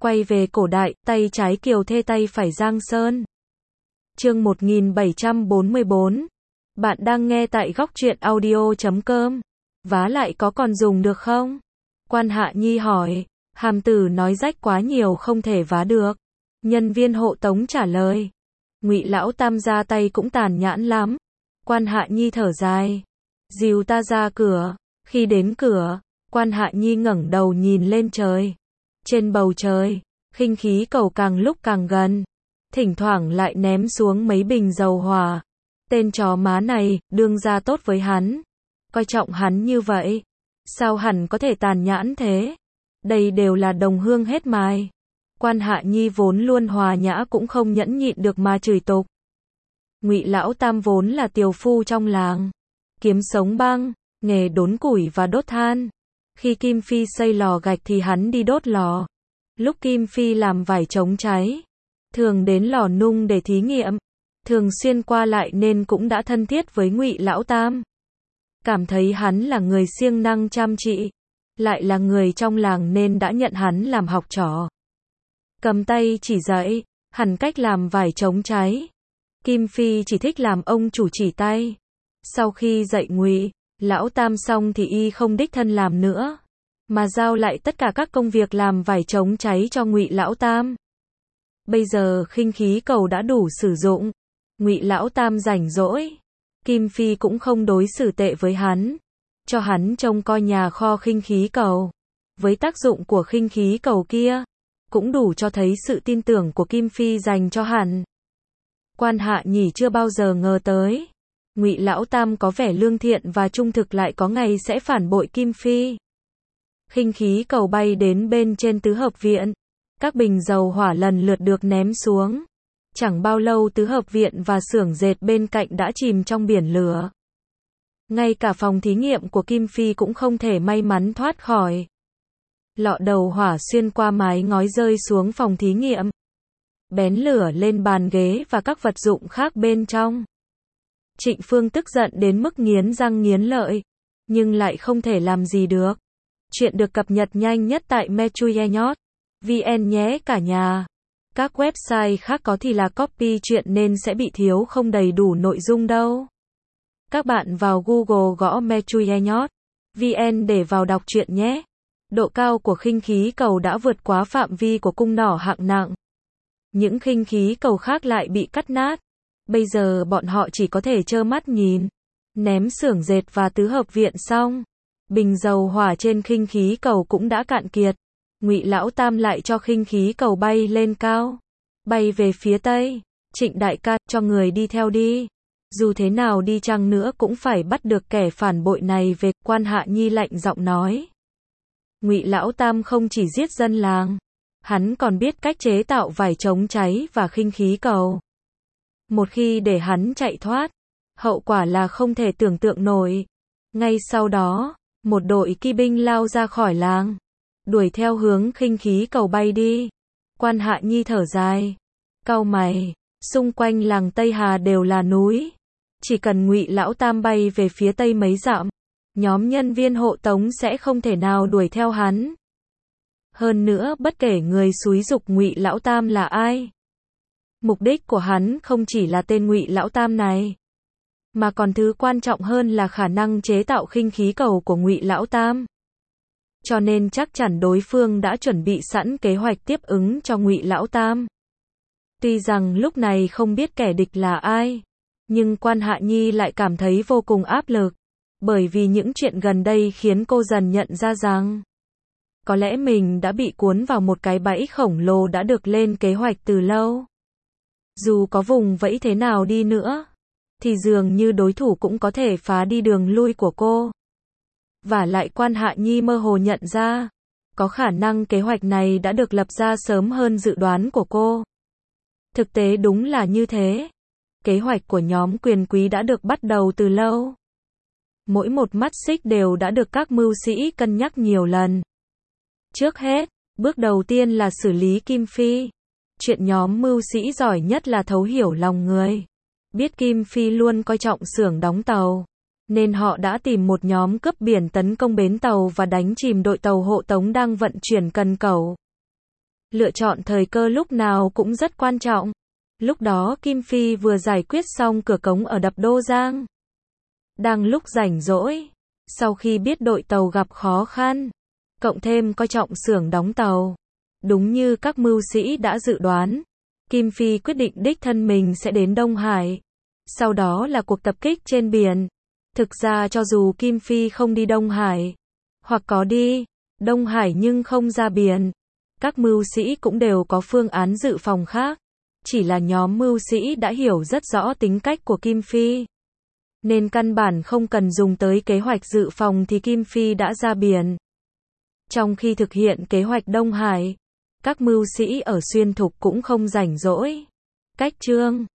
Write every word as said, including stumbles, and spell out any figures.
Quay về cổ đại, tay trái Kiều Thê tay phải Giang Sơn. Chương một nghìn bảy trăm bốn mươi bốn. Bạn đang nghe tại góc truyện audio chấm com. Vá lại có còn dùng được không? Quan Hạ Nhi hỏi. Hàm tử nói rách quá nhiều không thể vá được. Nhân viên hộ tống trả lời. Ngụy lão tam ra tay cũng tàn nhẫn lắm. Quan Hạ Nhi thở dài. Dìu ta ra cửa. Khi đến cửa, Quan Hạ Nhi ngẩng đầu nhìn lên trời. Trên bầu trời, khinh khí cầu càng lúc càng gần. Thỉnh thoảng lại ném xuống mấy bình dầu hỏa. Tên chó má này, đương ra tốt với hắn. Coi trọng hắn như vậy. Sao hẳn có thể tàn nhẫn thế? Đây đều là đồng hương hết mài. Quan Hạ Nhi vốn luôn hòa nhã cũng không nhẫn nhịn được mà chửi tục. Ngụy lão tam vốn là tiều phu trong làng. Kiếm sống băng, nghề đốn củi và đốt than. Khi Kim Phi xây lò gạch thì hắn đi đốt lò. Lúc Kim Phi làm vải chống cháy, thường đến lò nung để thí nghiệm. Thường xuyên qua lại nên cũng đã thân thiết với Ngụy lão tam. Cảm thấy hắn là người siêng năng chăm chỉ, lại là người trong làng nên đã nhận hắn làm học trò. Cầm tay chỉ dạy, hẳn cách làm vải chống cháy. Kim Phi chỉ thích làm ông chủ chỉ tay. Sau khi dạy Ngụy lão tam xong thì y không đích thân làm nữa, mà giao lại tất cả các công việc làm vải chống cháy cho Ngụy lão tam. Bây giờ khinh khí cầu đã đủ sử dụng, Ngụy lão tam rảnh rỗi, Kim Phi cũng không đối xử tệ với hắn, cho hắn trông coi nhà kho khinh khí cầu. Với tác dụng của khinh khí cầu kia, cũng đủ cho thấy sự tin tưởng của Kim Phi dành cho hắn. Quan Hạ Nhi chưa bao giờ ngờ tới, Ngụy lão tam có vẻ lương thiện và trung thực lại có ngày sẽ phản bội Kim Phi. Khinh khí cầu bay đến bên trên tứ hợp viện. Các bình dầu hỏa lần lượt được ném xuống. Chẳng bao lâu tứ hợp viện và xưởng dệt bên cạnh đã chìm trong biển lửa. Ngay cả phòng thí nghiệm của Kim Phi cũng không thể may mắn thoát khỏi. Lọ đầu hỏa xuyên qua mái ngói rơi xuống phòng thí nghiệm, bén lửa lên bàn ghế và các vật dụng khác bên trong. Trịnh Phương tức giận đến mức nghiến răng nghiến lợi, nhưng lại không thể làm gì được. Chuyện được cập nhật nhanh nhất tại mechuyenot chấm vn nhé cả nhà. Các website khác có thì là copy chuyện nên sẽ bị thiếu không đầy đủ nội dung đâu. Các bạn vào Google gõ mechuyenot chấm vn để vào đọc truyện nhé. Độ cao của khinh khí cầu đã vượt quá phạm vi của cung nỏ hạng nặng. Những khinh khí cầu khác lại bị cắt nát. Bây giờ bọn họ chỉ có thể trơ mắt nhìn. Ném xưởng dệt và tứ hợp viện xong, bình dầu hỏa trên khinh khí cầu cũng đã cạn kiệt. Ngụy lão tam lại cho khinh khí cầu bay lên cao, bay về phía tây. Trịnh đại ca, cho người đi theo đi. Dù thế nào đi chăng nữa cũng phải bắt được kẻ phản bội này về. Quan Hạ Nhi lạnh giọng nói. Ngụy lão tam không chỉ giết dân làng, hắn còn biết cách chế tạo vải chống cháy và khinh khí cầu. Một khi để hắn chạy thoát, hậu quả là không thể tưởng tượng nổi. Ngay sau đó, một đội kỵ binh lao ra khỏi làng, đuổi theo hướng khinh khí cầu bay đi. Quan Hạ Nhi thở dài, cau mày, xung quanh làng Tây Hà đều là núi. Chỉ cần Ngụy lão tam bay về phía tây mấy dặm, nhóm nhân viên hộ tống sẽ không thể nào đuổi theo hắn. Hơn nữa bất kể người xúi giục Ngụy lão tam là ai, mục đích của hắn không chỉ là tên Ngụy lão tam này, mà còn thứ quan trọng hơn là khả năng chế tạo khinh khí cầu của Ngụy lão tam. Cho nên chắc chắn đối phương đã chuẩn bị sẵn kế hoạch tiếp ứng cho Ngụy lão tam. Tuy rằng lúc này không biết kẻ địch là ai, nhưng Quan Hạ Nhi lại cảm thấy vô cùng áp lực, bởi vì những chuyện gần đây khiến cô dần nhận ra rằng có lẽ mình đã bị cuốn vào một cái bẫy khổng lồ đã được lên kế hoạch từ lâu. Dù có vùng vẫy thế nào đi nữa, thì dường như đối thủ cũng có thể phá đi đường lui của cô. Và lại Quan Hạ Nhi mơ hồ nhận ra, có khả năng kế hoạch này đã được lập ra sớm hơn dự đoán của cô. Thực tế đúng là như thế. Kế hoạch của nhóm quyền quý đã được bắt đầu từ lâu. Mỗi một mắt xích đều đã được các mưu sĩ cân nhắc nhiều lần. Trước hết, bước đầu tiên là xử lý Kim Phi. Chuyện nhóm mưu sĩ giỏi nhất là thấu hiểu lòng người. Biết Kim Phi luôn coi trọng xưởng đóng tàu, nên họ đã tìm một nhóm cướp biển tấn công bến tàu và đánh chìm đội tàu hộ tống đang vận chuyển cần cẩu. Lựa chọn thời cơ lúc nào cũng rất quan trọng. Lúc đó Kim Phi vừa giải quyết xong cửa cống ở đập Đô Giang. Đang lúc rảnh rỗi, sau khi biết đội tàu gặp khó khăn, cộng thêm coi trọng xưởng đóng tàu, đúng như các mưu sĩ đã dự đoán, Kim Phi quyết định đích thân mình sẽ đến Đông Hải. Sau đó là cuộc tập kích trên biển. Thực ra cho dù Kim Phi không đi Đông Hải, hoặc có đi Đông Hải nhưng không ra biển, các mưu sĩ cũng đều có phương án dự phòng khác. Chỉ là nhóm mưu sĩ đã hiểu rất rõ tính cách của Kim Phi, nên căn bản không cần dùng tới kế hoạch dự phòng thì Kim Phi đã ra biển. Trong khi thực hiện kế hoạch Đông Hải, các mưu sĩ ở Xuyên Thục cũng không rảnh rỗi. Cách chương